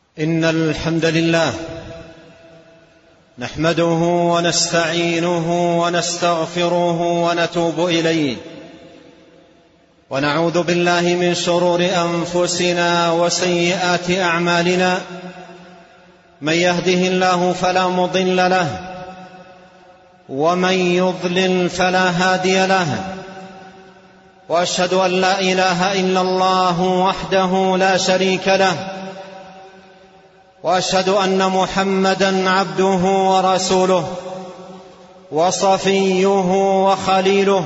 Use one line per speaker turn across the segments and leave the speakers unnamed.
إن الحمد لله نحمده ونستعينه ونستغفره ونتوب إليه، ونعوذ بالله من شرور أنفسنا وسيئات أعمالنا. من يهده الله فلا مضل له، ومن يضلل فلا هادي له. وأشهد أن لا إله إلا الله وحده لا شريك له، وأشهد أن محمدًا عبده ورسوله وصفيه وخليله،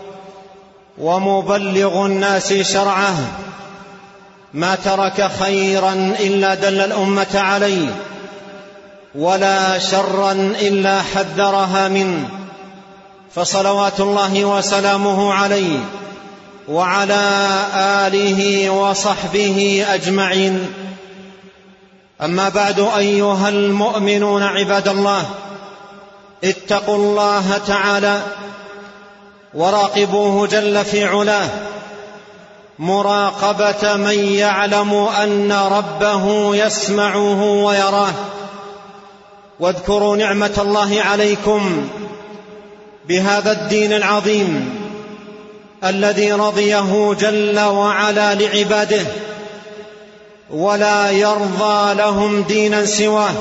ومبلغ الناس شرعه. ما ترك خيرًا إلا دل الأمة عليه، ولا شرًا إلا حذرها منه. فصلوات الله وسلامه عليه وعلى آله وصحبه أجمعين. أما بعد، أيها المؤمنون عباد الله، اتقوا الله تعالى وراقبوه جل في علاه مراقبة من يعلم أن ربه يسمعه ويراه. واذكروا نعمة الله عليكم بهذا الدين العظيم الذي رضيه جل وعلا لعباده، ولا يرضى لهم دينا سواه.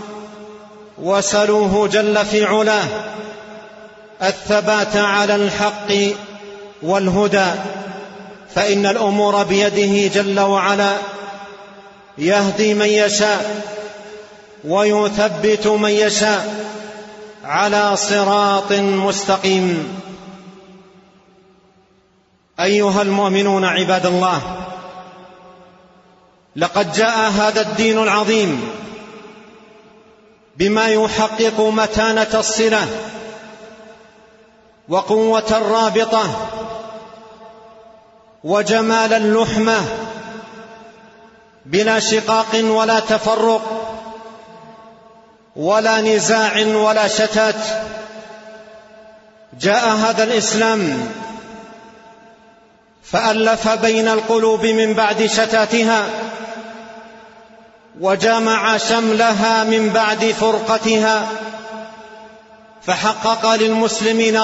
وسلوه جل في علاه الثبات على الحق والهدى، فإن الأمور بيده جل وعلا، يهدي من يشاء ويثبت من يشاء على صراط مستقيم. أيها المؤمنون عباد الله، لقد جاء هذا الدين العظيم بما يحقق متانة الصلة وقوة الرابطة وجمال اللحمة بلا شقاق ولا تفرق ولا نزاع ولا شتات. جاء هذا الإسلام فألف بين القلوب من بعد شتاتها، وجمع شملها من بعد فرقتها، فحقق للمسلمين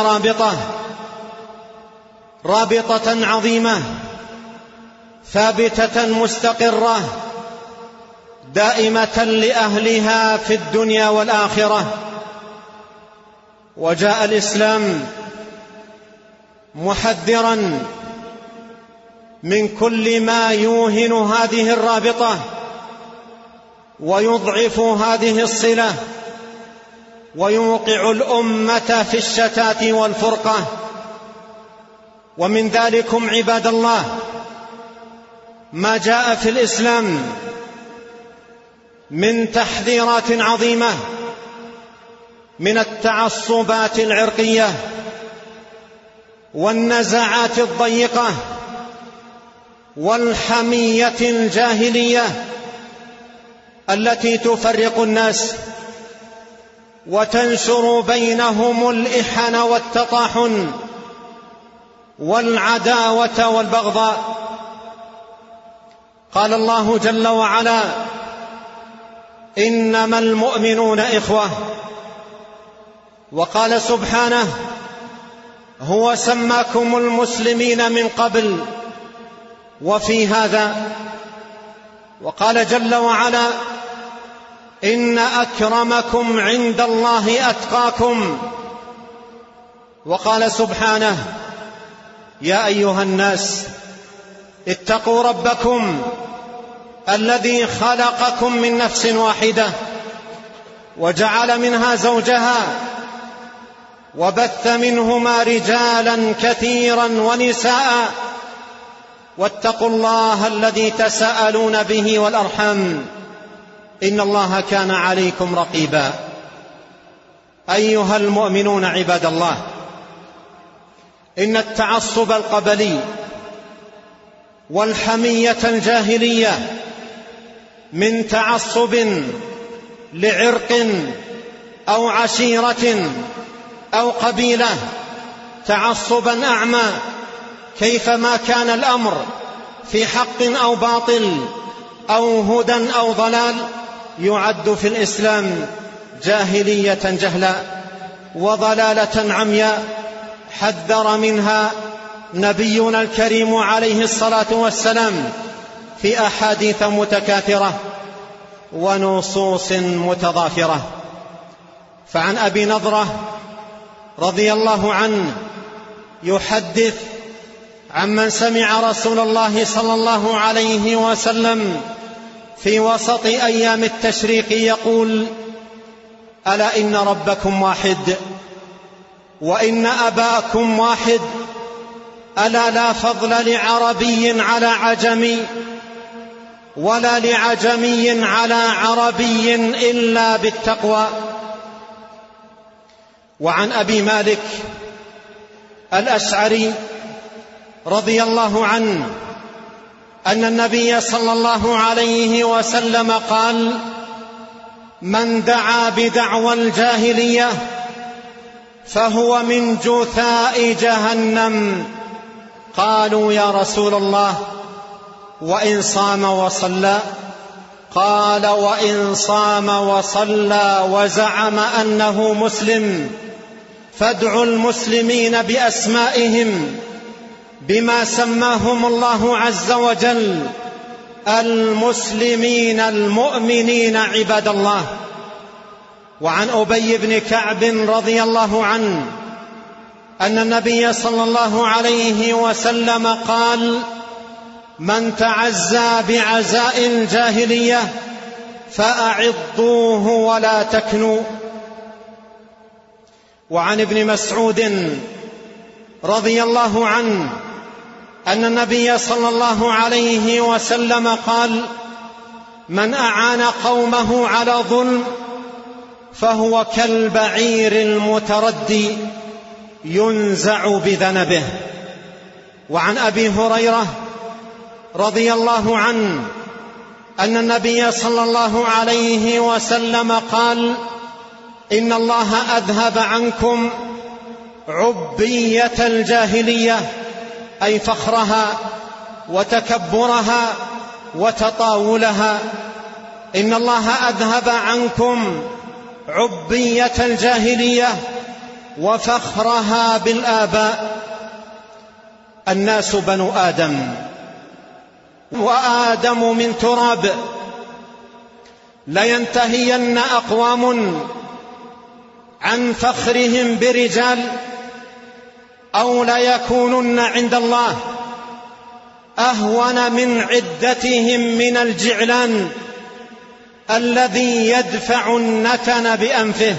رابطة عظيمة ثابتة مستقرة دائمة لأهلها في الدنيا والآخرة. وجاء الإسلام محذرا من كل ما يوهن هذه الرابطة ويضعف هذه الصلة ويوقع الأمة في الشتات والفرقة. ومن ذلكم عباد الله ما جاء في الإسلام من تحذيرات عظيمة من التعصبات العرقية والنزاعات الضيقة والحمية الجاهلية التي تفرق الناس وتنشر بينهم الإحن والتطاحن والعداوة والبغضاء. قال الله جل وعلا: إنما المؤمنون إخوة. وقال سبحانه: هو سماكم المسلمين من قبل وفي هذا. وقال جل وعلا: إن أكرمكم عند الله أتقاكم. وقال سبحانه: يا أيها الناس اتقوا ربكم الذي خلقكم من نفس واحدة وجعل منها زوجها وبث منهما رجالا كثيرا ونساء واتقوا الله الذي تساءلون به والأرحام إن الله كان عليكم رقيبا. أيها المؤمنون عباد الله، إن التعصب القبلي والحمية الجاهلية من تعصب لعرق أو عشيرة أو قبيلة تعصبا أعمى، كيفما كان الأمر في حق أو باطل أو هدى أو ضلال يعد في الإسلام جاهلية جهلا وضلالة عمياء حذر منها نبينا الكريم عليه الصلاة والسلام في أحاديث متكاثرة ونصوص متضافرة. فعن أبي نضرة رضي الله عنه يحدث عمن سمع رسول الله صلى الله عليه وسلم في وسط أيام التشريق يقول: ألا إن ربكم واحد وإن أباكم واحد، ألا لا فضل لعربي على عجمي ولا لعجمي على عربي إلا بالتقوى. وعن أبي مالك الأشعري رضي الله عنه أن النبي صلى الله عليه وسلم قال: من دعا بدعوى الجاهلية فهو من جثاء جهنم. قالوا: يا رسول الله وإن صام وصلى؟ قال: وإن صام وصلى وزعم أنه مسلم فادعوا المسلمين بأسمائهم بما سماهم الله عز وجل، المسلمين المؤمنين عباد الله. وعن أبي بن كعب رضي الله عنه أن النبي صلى الله عليه وسلم قال: من تعزى بعزاء الجاهلية فأعضوه ولا تكنوا. وعن ابن مسعود رضي الله عنه أن النبي صلى الله عليه وسلم قال: من أعان قومه على ظلم فهو كالبعير المتردي ينزع بذنبه. وعن أبي هريرة رضي الله عنه أن النبي صلى الله عليه وسلم قال: إن الله أذهب عنكم عبية الجاهلية، أي فخرها وتكبرها وتطاولها. إن الله أذهب عنكم عبية الجاهلية وفخرها بالآباء. الناس بنو آدم وآدم من تراب، لينتهين أقوام عن فخرهم برجال أو ليكونن عند الله أهون من عدتهم من الجعلان الذي يدفع النتن بأنفه.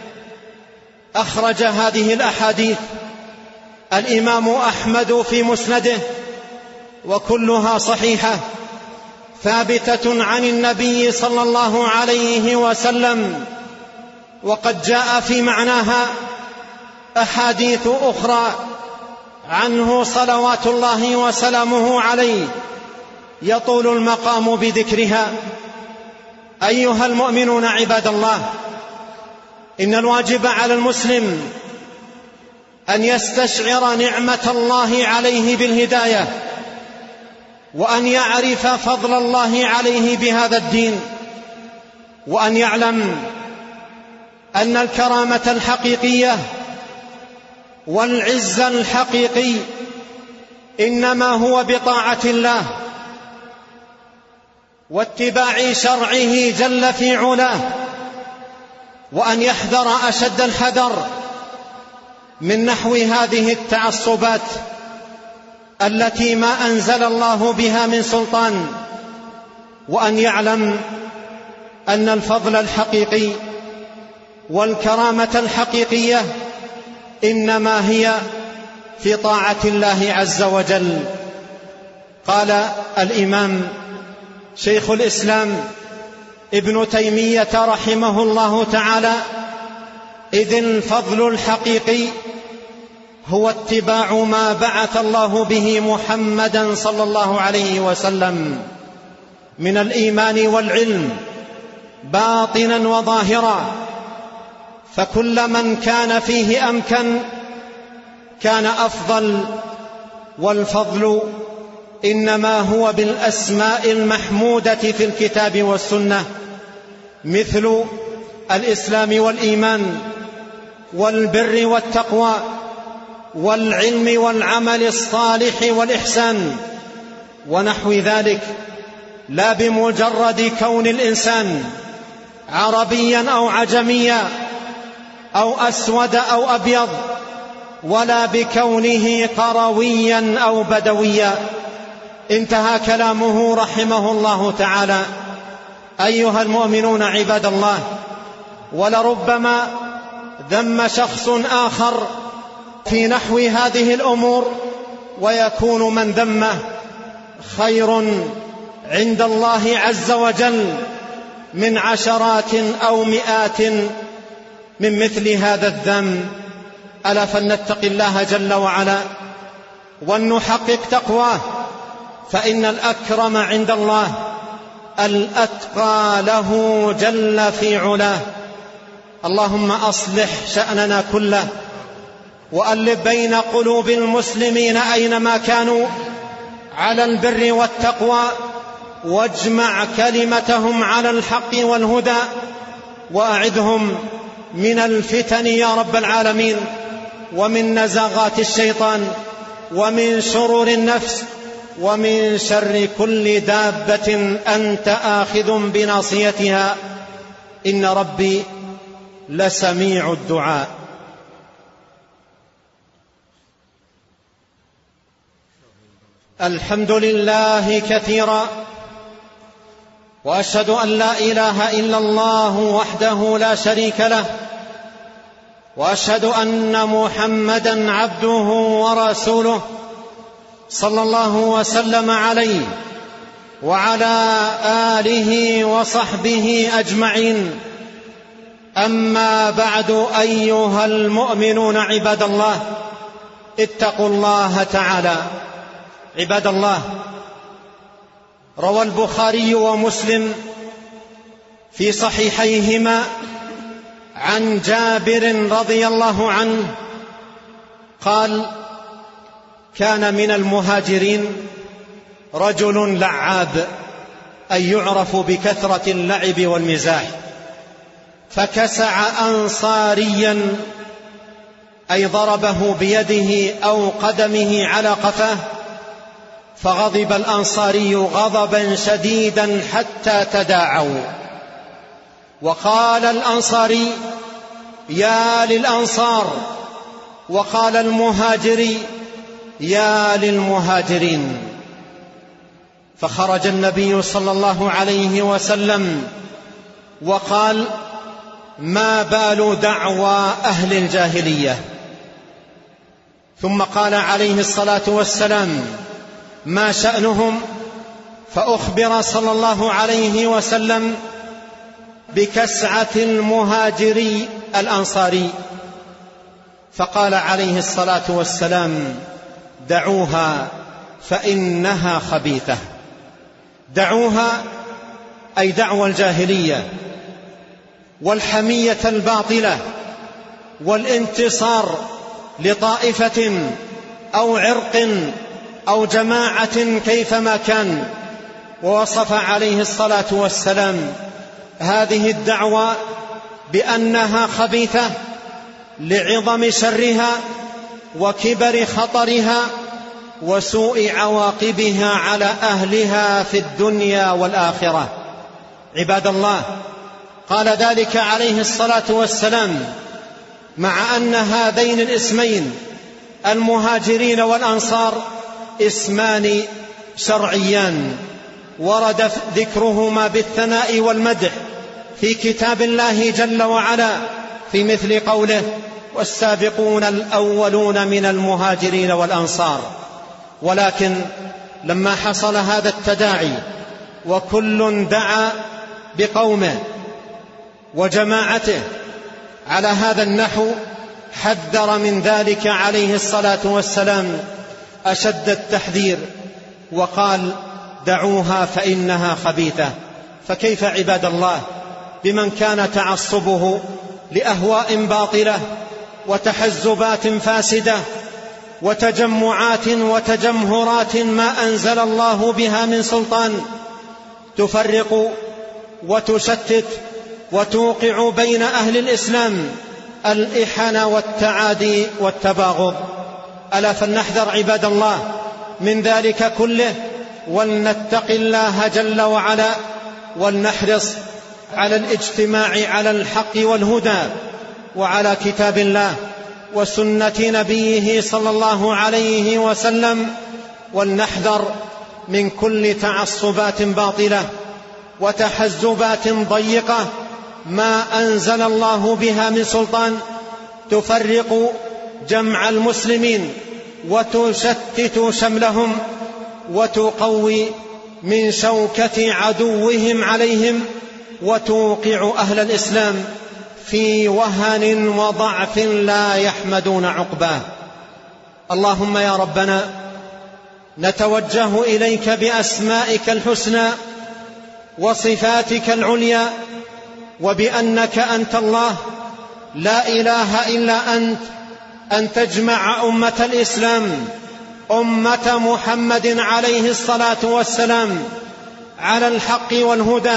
أخرج هذه الأحاديث الإمام أحمد في مسنده، وكلها صحيحة ثابتة عن النبي صلى الله عليه وسلم، وقد جاء في معناها أحاديث أخرى عنه صلوات الله وسلامه عليه يطول المقام بذكرها. أيها المؤمنون عباد الله، إن الواجب على المسلم أن يستشعر نعمة الله عليه بالهداية، وأن يعرف فضل الله عليه بهذا الدين، وأن يعلم أن الكرامة الحقيقية والعز الحقيقي إنما هو بطاعة الله واتباع شرعه جل في علاه، وأن يحذر أشد الحذر من نحو هذه التعصبات التي ما أنزل الله بها من سلطان، وأن يعلم أن الفضل الحقيقي والكرامة الحقيقية إنما هي في طاعة الله عز وجل. قال الإمام شيخ الإسلام ابن تيمية رحمه الله تعالى: إذ الفضل الحقيقي هو اتباع ما بعث الله به محمدا صلى الله عليه وسلم من الإيمان والعلم باطنا وظاهرا، فكل من كان فيه أمكن كان أفضل، والفضل إنما هو بالأسماء المحمودة في الكتاب والسنة، مثل الإسلام والإيمان والبر والتقوى والعلم والعمل الصالح والإحسان ونحو ذلك، لا بمجرد كون الإنسان عربيا أو عجميا أو أسود أو أبيض، ولا بكونه قرويا أو بدويا. انتهى كلامه رحمه الله تعالى. أيها المؤمنون عباد الله، ولربما ذم شخص آخر في نحو هذه الأمور ويكون من ذمه خير عند الله عز وجل من عشرات أو مئات من مثل هذا الذم. ألا فلنتق الله جل وعلا ولنحقق تقواه، فإن الأكرم عند الله الأتقى له جل في علاه. اللهم أصلح شأننا كله، وألف بين قلوب المسلمين أينما كانوا على البر والتقوى، واجمع كلمتهم على الحق والهدى، وأعذهم من الفتن يا رب العالمين، ومن نزاغات الشيطان، ومن شرور النفس، ومن شر كل دابة أنت آخذ بناصيتها، إن ربي لسميع الدعاء. الحمد لله كثيرا، وأشهد أن لا إله إلا الله وحده لا شريك له، وأشهد أن محمدا عبده ورسوله صلى الله وسلم عليه وعلى آله وصحبه أجمعين. أما بعد، أيها المؤمنون عباد الله، اتقوا الله تعالى. عباد الله، روى البخاري ومسلم في صحيحيهما عن جابر رضي الله عنه قال: كان من المهاجرين رجل لعاب، أي يعرف بكثرة اللعب والمزاح، فكسع أنصاريا، أي ضربه بيده أو قدمه على قفاه، فغضب الأنصاري غضبا شديدا حتى تداعوا، وقال الأنصاري: يا للأنصار، وقال المهاجري: يا للمهاجرين. فخرج النبي صلى الله عليه وسلم وقال: ما بال دعوى أهل الجاهلية؟ ثم قال عليه الصلاة والسلام: ما شأنهم؟ فأخبر صلى الله عليه وسلم بكسعة المهاجري الأنصاري، فقال عليه الصلاة والسلام: دعوها فإنها خبيثة. دعوها أي دعوى الجاهلية والحمية الباطلة والانتصار لطائفة أو عرق أو جماعة كيفما كان. ووصف عليه الصلاة والسلام هذه الدعوة بأنها خبيثة لعظم شرها وكبر خطرها وسوء عواقبها على أهلها في الدنيا والآخرة. عباد الله، قال ذلك عليه الصلاة والسلام مع أن هذين الاسمين المهاجرين والأنصار اسمان شرعيان ورد ذكرهما بالثناء والمدح في كتاب الله جل وعلا، في مثل قوله: والسابقون الأولون من المهاجرين والأنصار. ولكن لما حصل هذا التداعي وكل دعا بقومه وجماعته على هذا النحو، حذر من ذلك عليه الصلاة والسلام أشد التحذير، وقال: دعوها فإنها خبيثة. فكيف عباد الله بمن كان تعصبه لأهواء باطلة وتحزبات فاسدة وتجمعات وتجمهرات ما أنزل الله بها من سلطان، تفرق وتشتت وتوقع بين أهل الإسلام الإحن والتعادي والتباغض. ألا فلنحذر عباد الله من ذلك كله، ولنتق الله جل وعلا، ولنحرص على الاجتماع على الحق والهدى وعلى كتاب الله وسنة نبيه صلى الله عليه وسلم، ولنحذر من كل تعصبات باطلة وتحزبات ضيقة ما أنزل الله بها من سلطان، تفرق جمع المسلمين وتشتت شملهم وتقوي من شوكة عدوهم عليهم، وتوقع أهل الإسلام في وهن وضعف لا يحمدون عقباه. اللهم يا ربنا نتوجه إليك بأسمائك الحسنى وصفاتك العليا، وبأنك أنت الله لا إله إلا أنت، أن تجمع أمة الإسلام، أمة محمد عليه الصلاة والسلام، على الحق والهدى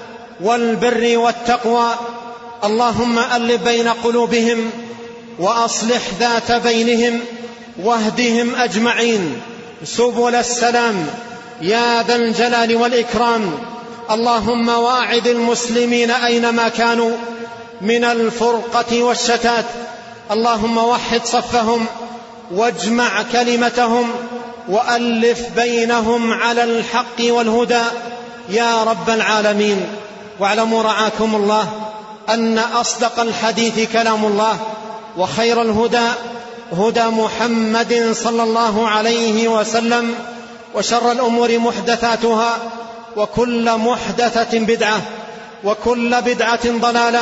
والبر والتقوى. اللهم ألف بين قلوبهم وأصلح ذات بينهم، واهدهم أجمعين سبل السلام يا ذا الجلال والإكرام. اللهم واعد المسلمين أينما كانوا من الفرقة والشتات، اللهم وحد صفهم واجمع كلمتهم وألف بينهم على الحق والهدى يا رب العالمين. واعلموا رعاكم الله أن أصدق الحديث كلام الله، وخير الهدى هدى محمد صلى الله عليه وسلم، وشر الأمور محدثاتها، وكل محدثة بدعة، وكل بدعة ضلالة.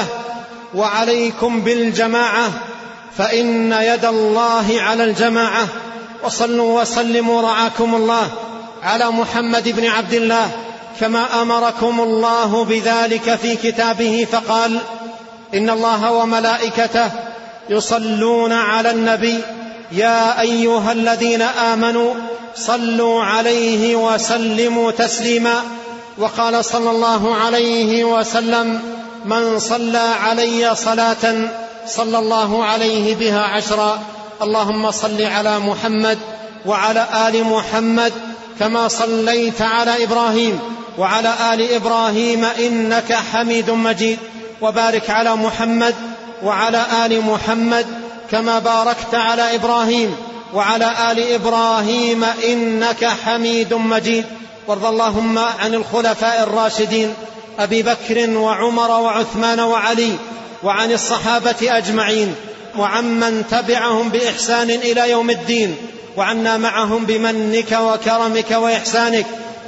وعليكم بالجماعة فإن يد الله على الجماعة. وصلوا وسلموا رعاكم الله على محمد بن عبد الله كما أمركم الله بذلك في كتابه، فقال: إن الله وملائكته يصلون على النبي يا أيها الذين آمنوا صلوا عليه وسلموا تسليما. وقال صلى الله عليه وسلم: من صلى علي صلاة صلى الله عليه بها 10. اللهم صل على محمد وعلى آل محمد كما صليت على إبراهيم وعلى آل إبراهيم إنك حميد مجيد، وبارك على محمد وعلى آل محمد كما باركت على إبراهيم وعلى آل إبراهيم إنك حميد مجيد. وارض اللهم عن الخلفاء الراشدين أبي بكر وعمر وعثمان وعلي، وعن الصحابة أجمعين، وعمن تبعهم بإحسان إلى يوم الدين، وعنا معهم بمنك وكرمك وإحسانك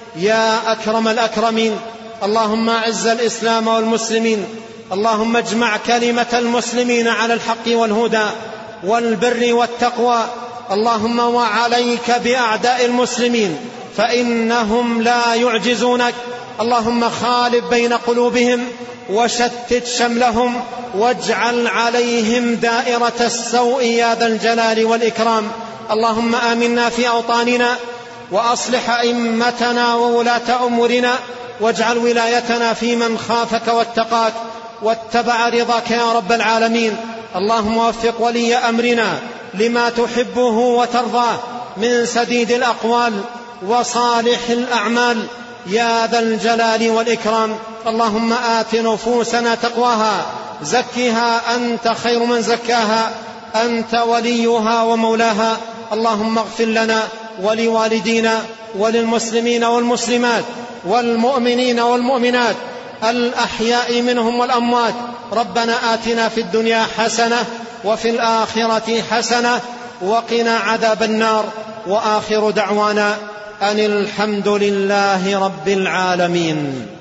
يا أكرم الأكرمين. اللهم أعز الإسلام والمسلمين، اللهم اجمع كلمة المسلمين على الحق والهدى والبر والتقوى. اللهم وعليك بأعداء المسلمين فإنهم لا يعجزونك. اللهم خالف بين قلوبهم وشتت شملهم، واجعل عليهم دائرة السوء يا ذا الجلال والإكرام. اللهم آمنا في أوطاننا، وأصلح أئمتنا وولاة أمورنا، واجعل ولايتنا في من خافك واتقاك واتبع رضاك يا رب العالمين. اللهم وفق ولي أمرنا لما تحبه وترضاه من سديد الأقوال وصالح الأعمال يا ذا الجلال والإكرام. اللهم آت نفوسنا تقواها، زكها أنت خير من زكاها، أنت وليها ومولاها. اللهم اغفر لنا ولوالدينا وللمسلمين والمسلمات والمؤمنين والمؤمنات الأحياء منهم والأموات. ربنا آتنا في الدنيا حسنة وفي الآخرة حسنة وقنا عذاب النار. وآخر دعوانا أن الحمد لله رب العالمين.